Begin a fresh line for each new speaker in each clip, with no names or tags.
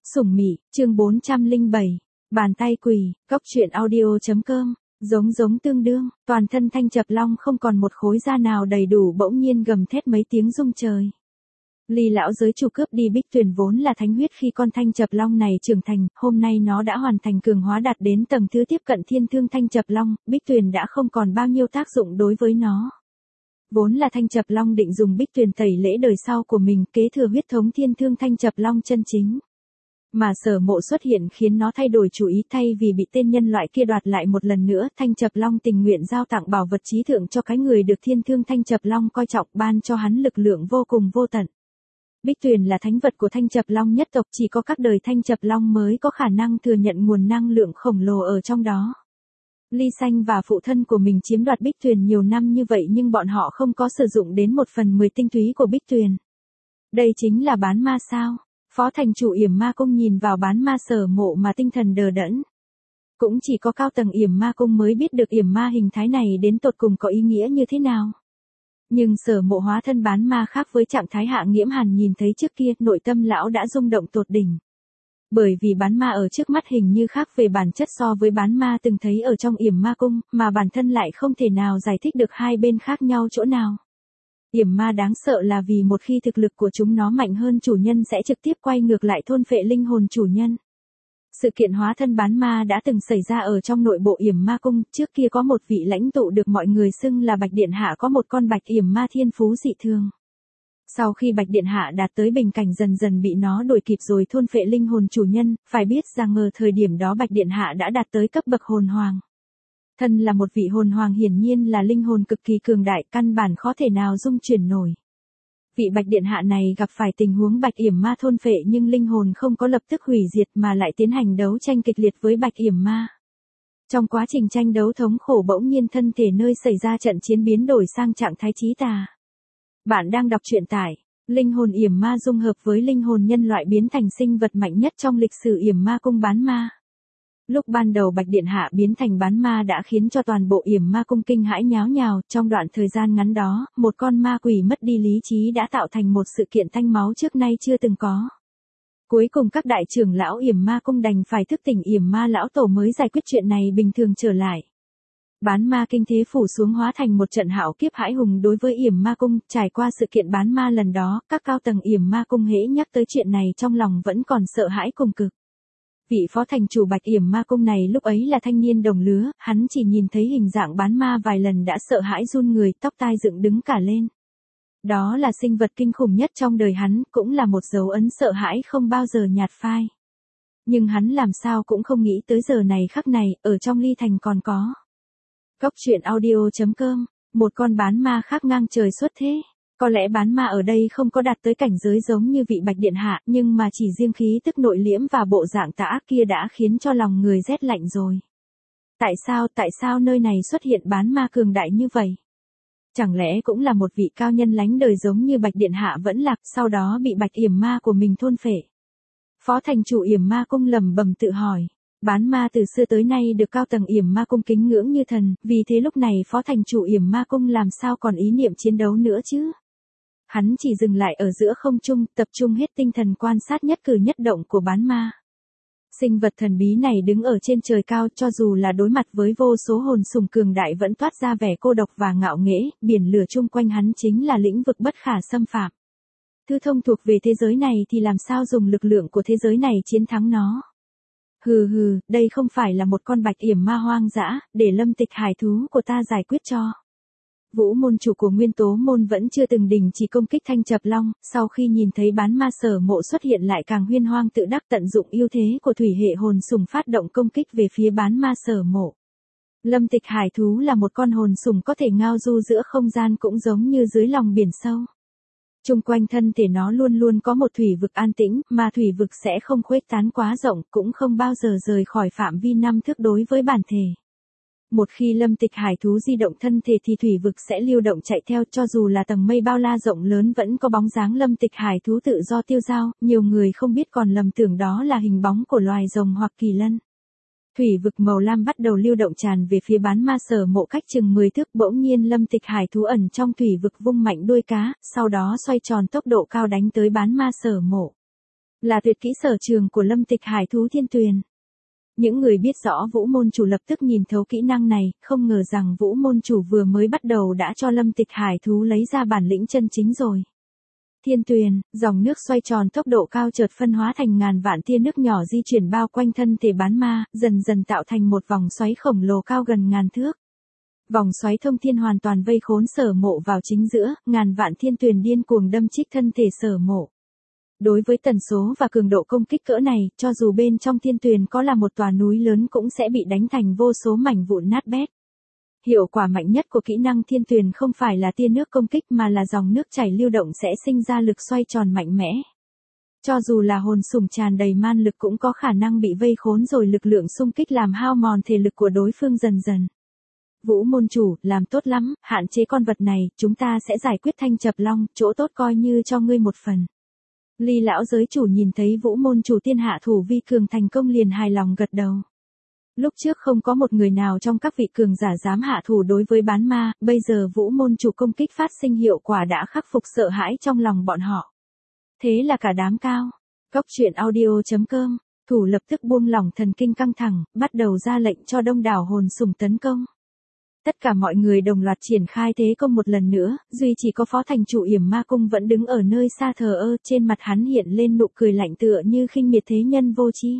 Sủng Mị, chương 407. Bàn tay quỷ, góc truyện audio.com. Giống tương đương, toàn thân Thanh Chập Long không còn một khối da nào đầy đủ bỗng nhiên gầm thét mấy tiếng rung trời. Ly lão giới chủ cướp đi Bích Tuyền vốn là thánh huyết khi con Thanh Chập Long này trưởng thành, hôm nay nó đã hoàn thành cường hóa đạt đến tầng thứ tiếp cận thiên thương Thanh Chập Long, Bích Tuyền đã không còn bao nhiêu tác dụng đối với nó. Vốn là Thanh Chập Long định dùng Bích Tuyền tẩy lễ đời sau của mình kế thừa huyết thống thiên thương Thanh Chập Long chân chính. Mà Sở Mộ xuất hiện khiến nó thay đổi chủ ý, thay vì bị tên nhân loại kia đoạt lại một lần nữa, Thanh Chập Long tình nguyện giao tặng bảo vật trí thượng cho cái người được thiên thương Thanh Chập Long coi trọng, ban cho hắn lực lượng vô cùng vô tận. Bích Tuyền là thánh vật của Thanh Chập Long nhất tộc, chỉ có các đời Thanh Chập Long mới có khả năng thừa nhận nguồn năng lượng khổng lồ ở trong đó. Ly Xanh và phụ thân của mình chiếm đoạt Bích Tuyền nhiều năm như vậy nhưng bọn họ không có sử dụng đến 1/10 tinh túy của Bích Tuyền. Đây chính là bán ma sao? Phó thành chủ Yểm Ma Cung nhìn vào bán ma Sở Mộ mà tinh thần đờ đẫn. Cũng chỉ có cao tầng Yểm Ma Cung mới biết được yểm ma hình thái này đến tột cùng có ý nghĩa như thế nào. Nhưng Sở Mộ hóa thân bán ma khác với trạng thái Hạ Nghiễm Hàn nhìn thấy trước kia, nội tâm lão đã rung động tột đỉnh. Bởi vì bán ma ở trước mắt hình như khác về bản chất so với bán ma từng thấy ở trong Yểm Ma Cung, mà bản thân lại không thể nào giải thích được hai bên khác nhau chỗ nào. Yểm ma đáng sợ là vì một khi thực lực của chúng nó mạnh hơn chủ nhân sẽ trực tiếp quay ngược lại thôn phệ linh hồn chủ nhân. Sự kiện hóa thân bán ma đã từng xảy ra ở trong nội bộ Yểm Ma Cung, trước kia có một vị lãnh tụ được mọi người xưng là Bạch Điện Hạ có một con bạch yểm ma thiên phú dị thường. Sau khi Bạch Điện Hạ đạt tới bình cảnh dần dần bị nó đuổi kịp rồi thôn phệ linh hồn chủ nhân, phải biết rằng ở thời điểm đó Bạch Điện Hạ đã đạt tới cấp bậc hồn hoàng. Thân là một vị hồn hoàng hiển nhiên là linh hồn cực kỳ cường đại, căn bản khó thể nào dung chuyển nổi. Vị Bạch Điện Hạ này gặp phải tình huống Bạch Yểm Ma thôn phệ nhưng linh hồn không có lập tức hủy diệt mà lại tiến hành đấu tranh kịch liệt với Bạch Yểm Ma. Trong quá trình tranh đấu thống khổ bỗng nhiên thân thể nơi xảy ra trận chiến biến đổi sang trạng thái chí tà. Bạn đang đọc truyện tại Linh hồn Yểm Ma dung hợp với linh hồn nhân loại biến thành sinh vật mạnh nhất trong lịch sử Yểm Ma Cung bán ma. Lúc ban đầu Bạch Điện Hạ biến thành bán ma đã khiến cho toàn bộ Yểm Ma Cung kinh hãi nháo nhào, trong đoạn thời gian ngắn đó, một con ma quỷ mất đi lý trí đã tạo thành một sự kiện thanh máu trước nay chưa từng có. Cuối cùng các đại trưởng lão Yểm Ma Cung đành phải thức tỉnh Yểm Ma lão tổ mới giải quyết chuyện này bình thường trở lại. Bán ma kinh thế phủ xuống hóa thành một trận hạo kiếp hãi hùng đối với Yểm Ma Cung, trải qua sự kiện bán ma lần đó, các cao tầng Yểm Ma Cung hễ nhắc tới chuyện này trong lòng vẫn còn sợ hãi cùng cực. Vị phó thành chủ Bạch Yểm Ma Cung này lúc ấy là thanh niên đồng lứa, hắn chỉ nhìn thấy hình dạng bán ma vài lần đã sợ hãi run người, tóc tai dựng đứng cả lên. Đó là sinh vật kinh khủng nhất trong đời hắn, cũng là một dấu ấn sợ hãi không bao giờ nhạt phai. Nhưng hắn làm sao cũng không nghĩ tới giờ này khắc này, ở trong Ly Thành còn có. Góc truyện audio.com, một con bán ma khác ngang trời xuất thế. Có lẽ bán ma ở đây không có đạt tới cảnh giới giống như vị Bạch Điện Hạ, nhưng mà chỉ riêng khí tức nội liễm và bộ dạng tà ác kia đã khiến cho lòng người rét lạnh rồi. Tại sao nơi này xuất hiện bán ma cường đại như vậy? Chẳng lẽ cũng là một vị cao nhân lánh đời giống như Bạch Điện Hạ vẫn lạc sau đó bị Bạch Yểm Ma của mình thôn phệ? Phó thành chủ Yểm Ma Cung lẩm bẩm tự hỏi. Bán ma từ xưa tới nay được cao tầng Yểm Ma Cung kính ngưỡng như thần, vì thế lúc này phó thành chủ Yểm Ma Cung làm sao còn ý niệm chiến đấu nữa chứ? Hắn chỉ dừng lại ở giữa không trung, tập trung hết tinh thần quan sát nhất cử nhất động của bán ma. Sinh vật thần bí này đứng ở trên trời cao, cho dù là đối mặt với vô số hồn sùng cường đại vẫn toát ra vẻ cô độc và ngạo nghễ, biển lửa chung quanh hắn chính là lĩnh vực bất khả xâm phạm. Thư thông thuộc về thế giới này thì làm sao dùng lực lượng của thế giới này chiến thắng nó? Hừ, đây không phải là một con Bạch Yểm Ma hoang dã, để Lâm Tịch hải thú của ta giải quyết cho. Vũ môn chủ của Nguyên Tố môn vẫn chưa từng đình chỉ công kích Thanh Chập Long, sau khi nhìn thấy bán ma Sở Mộ xuất hiện lại càng huyên hoang tự đắc tận dụng ưu thế của thủy hệ hồn sùng phát động công kích về phía bán ma Sở Mộ. Lâm Tịch hải thú là một con hồn sùng có thể ngao du giữa không gian cũng giống như dưới lòng biển sâu. Trung quanh thân thể nó luôn luôn có một thủy vực an tĩnh, mà thủy vực sẽ không khuếch tán quá rộng, cũng không bao giờ rời khỏi phạm vi 5 thước đối với bản thể. Một khi Lâm Tịch hải thú di động thân thể thì thủy vực sẽ lưu động chạy theo, cho dù là tầng mây bao la rộng lớn vẫn có bóng dáng Lâm Tịch hải thú tự do tiêu dao, nhiều người không biết còn lầm tưởng đó là hình bóng của loài rồng hoặc kỳ lân. Thủy vực màu lam bắt đầu lưu động tràn về phía bán ma Sở Mộ cách chừng 10 thước, bỗng nhiên Lâm Tịch hải thú ẩn trong thủy vực vung mạnh đuôi cá, sau đó xoay tròn tốc độ cao đánh tới bán ma Sở Mộ. là tuyệt kỹ sở trường của Lâm Tịch Hải thú thiên tuyền. Những người biết rõ Vũ môn chủ lập tức nhìn thấu kỹ năng này, không ngờ rằng Vũ môn chủ vừa mới bắt đầu đã cho Lâm Tịch Hải thú lấy ra bản lĩnh chân chính rồi. Thiên tuyền, dòng nước xoay tròn tốc độ cao chợt phân hóa thành ngàn vạn tia nước nhỏ di chuyển bao quanh thân thể bán ma, dần dần tạo thành một vòng xoáy khổng lồ cao gần ngàn thước. Vòng xoáy thông thiên hoàn toàn vây khốn Sở Mộ vào chính giữa, ngàn vạn thiên tuyền điên cuồng đâm chích thân thể Sở Mộ. Đối với tần số và cường độ công kích cỡ này, cho dù bên trong thiên tuyền có là một tòa núi lớn cũng sẽ bị đánh thành vô số mảnh vụn nát bét. Hiệu quả mạnh nhất của kỹ năng thiên tuyền không phải là tia nước công kích mà là dòng nước chảy lưu động sẽ sinh ra lực xoay tròn mạnh mẽ. Cho dù là hồn sủng tràn đầy man lực cũng có khả năng bị vây khốn rồi lực lượng xung kích làm hao mòn thể lực của đối phương dần dần. Vũ môn chủ, làm tốt lắm, hạn chế con vật này, chúng ta sẽ giải quyết Thanh Chập Long, chỗ tốt coi như cho ngươi một phần. Ly lão giới chủ nhìn thấy Vũ môn chủ tiên hạ thủ vi cường thành công liền hài lòng gật đầu. Lúc trước không có một người nào trong các vị cường giả dám hạ thủ đối với bán ma, bây giờ Vũ môn chủ công kích phát sinh hiệu quả đã khắc phục sợ hãi trong lòng bọn họ. Thế là cả đám cao. Cốc truyện audio.com, thủ lập tức buông lỏng thần kinh căng thẳng, bắt đầu ra lệnh cho đông đảo hồn sủng tấn công. Tất cả mọi người đồng loạt triển khai thế công một lần nữa, duy chỉ có phó thành chủ Yểm Ma Cung vẫn đứng ở nơi xa thờ ơ, trên mặt hắn hiện lên nụ cười lạnh tựa như khinh miệt thế nhân vô tri.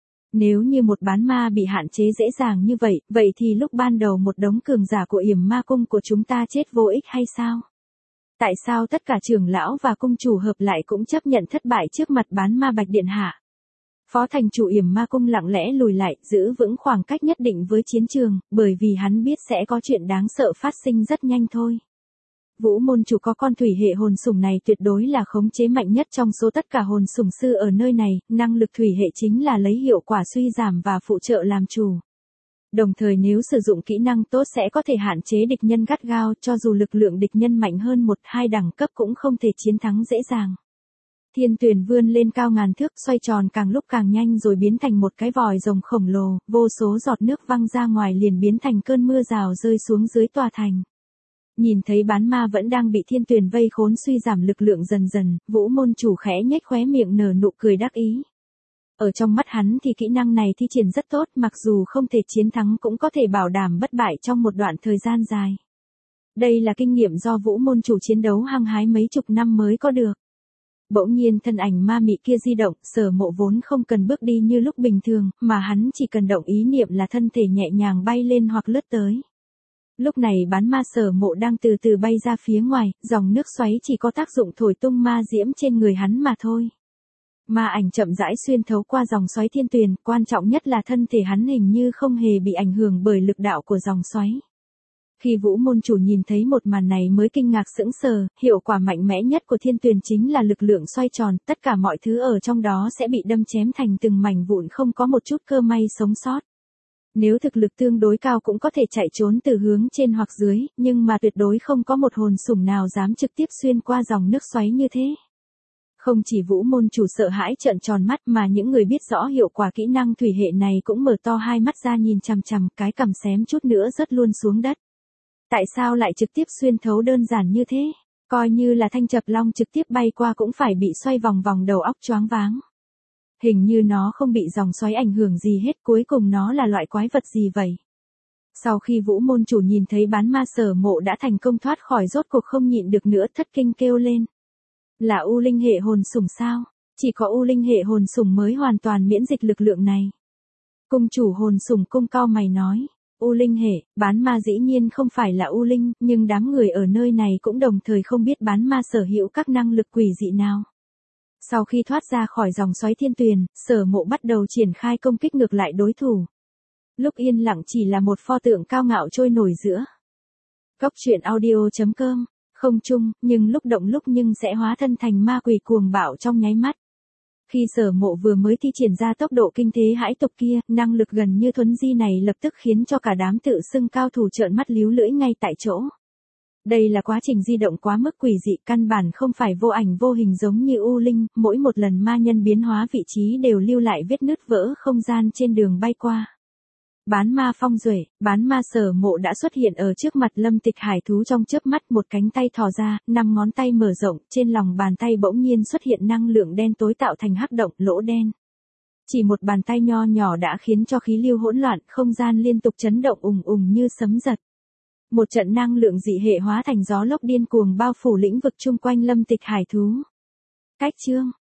Nếu như một bán ma bị hạn chế dễ dàng như vậy, vậy thì lúc ban đầu một đống cường giả của Yểm Ma Cung của chúng ta chết vô ích hay sao? Tại sao tất cả trưởng lão và cung chủ hợp lại cũng chấp nhận thất bại trước mặt bán ma Bạch Điện Hạ? Phó thành chủ Yểm Ma Cung lặng lẽ lùi lại, giữ vững khoảng cách nhất định với chiến trường, bởi vì hắn biết sẽ có chuyện đáng sợ phát sinh rất nhanh thôi. Vũ môn chủ có con thủy hệ hồn sủng này tuyệt đối là khống chế mạnh nhất trong số tất cả hồn sủng sư ở nơi này, năng lực thủy hệ chính là lấy hiệu quả suy giảm và phụ trợ làm chủ. Đồng thời nếu sử dụng kỹ năng tốt sẽ có thể hạn chế địch nhân gắt gao, cho dù lực lượng địch nhân mạnh hơn 1-2 đẳng cấp cũng không thể chiến thắng dễ dàng. Thiên tuyền vươn lên cao ngàn thước, xoay tròn càng lúc càng nhanh rồi biến thành một cái vòi rồng khổng lồ, vô số giọt nước văng ra ngoài liền biến thành cơn mưa rào rơi xuống dưới tòa thành. Nhìn thấy bán ma vẫn đang bị thiên tuyền vây khốn suy giảm lực lượng dần dần, Vũ môn chủ khẽ nhếch khóe miệng nở nụ cười đắc ý. Ở trong mắt hắn thì kỹ năng này thi triển rất tốt, mặc dù không thể chiến thắng cũng có thể bảo đảm bất bại trong một đoạn thời gian dài. Đây là kinh nghiệm do Vũ môn chủ chiến đấu hăng hái mấy chục năm mới có được. Bỗng nhiên thân ảnh ma mị kia di động, Sở Mộ vốn không cần bước đi như lúc bình thường, mà hắn chỉ cần động ý niệm là thân thể nhẹ nhàng bay lên hoặc lướt tới. Lúc này bán ma Sở Mộ đang từ từ bay ra phía ngoài, dòng nước xoáy chỉ có tác dụng thổi tung ma diễm trên người hắn mà thôi. Ma ảnh chậm rãi xuyên thấu qua dòng xoáy thiên tuyền, quan trọng nhất là thân thể hắn hình như không hề bị ảnh hưởng bởi lực đạo của dòng xoáy. Khi Vũ môn chủ nhìn thấy một màn này mới kinh ngạc sững sờ, hiệu quả mạnh mẽ nhất của thiên tuyền chính là lực lượng xoay tròn, tất cả mọi thứ ở trong đó sẽ bị đâm chém thành từng mảnh vụn không có một chút cơ may sống sót. Nếu thực lực tương đối cao cũng có thể chạy trốn từ hướng trên hoặc dưới, nhưng mà tuyệt đối không có một hồn sủng nào dám trực tiếp xuyên qua dòng nước xoáy như thế. Không chỉ Vũ môn chủ sợ hãi trợn tròn mắt mà những người biết rõ hiệu quả kỹ năng thủy hệ này cũng mở to hai mắt ra nhìn chằm chằm, cái cằm xém chút nữa rớt luôn xuống đất. Tại sao lại trực tiếp xuyên thấu đơn giản như thế? Coi như là Thanh Chập Long trực tiếp bay qua cũng phải bị xoay vòng vòng đầu óc choáng váng. Hình như nó không bị dòng xoáy ảnh hưởng gì hết, cuối cùng nó là loại quái vật gì vậy? Sau khi Vũ môn chủ nhìn thấy bán ma Sở Mộ đã thành công thoát khỏi, rốt cuộc không nhịn được nữa thất kinh kêu lên. Là U Linh hệ hồn sủng sao? Chỉ có U Linh hệ hồn sủng mới hoàn toàn miễn dịch lực lượng này. Cung chủ hồn sủng cung cau mày nói. U Linh hệ, bán ma dĩ nhiên không phải là U Linh, nhưng đám người ở nơi này cũng đồng thời không biết bán ma sở hữu các năng lực quỷ dị nào. Sau khi thoát ra khỏi dòng xoáy thiên tuyền, Sở Mộ bắt đầu triển khai công kích ngược lại đối thủ. Lúc yên lặng chỉ là một pho tượng cao ngạo trôi nổi giữa Cốc truyện audio.com, không chung, nhưng lúc động lúc nhưng sẽ hóa thân thành ma quỷ cuồng bạo trong nháy mắt. Khi Sở Mộ vừa mới thi triển ra tốc độ kinh thế hãi tục kia, năng lực gần như thuấn di này lập tức khiến cho cả đám tự xưng cao thủ trợn mắt líu lưỡi ngay tại chỗ. Đây là quá trình di động quá mức quỷ dị, căn bản không phải vô ảnh vô hình giống như U Linh, mỗi một lần ma nhân biến hóa vị trí đều lưu lại vết nứt vỡ không gian trên đường bay qua. Bán ma phong duệ, bán ma Sở Mộ đã xuất hiện ở trước mặt Lâm Tịch Hải thú trong chớp mắt, một cánh tay thò ra, 5 ngón tay mở rộng, trên lòng bàn tay bỗng nhiên xuất hiện năng lượng đen tối tạo thành hắc động, lỗ đen. Chỉ một bàn tay nho nhỏ đã khiến cho khí lưu hỗn loạn, không gian liên tục chấn động ùng ùng như sấm giật. Một trận năng lượng dị hệ hóa thành gió lốc điên cuồng bao phủ lĩnh vực chung quanh Lâm Tịch Hải thú. Cách chương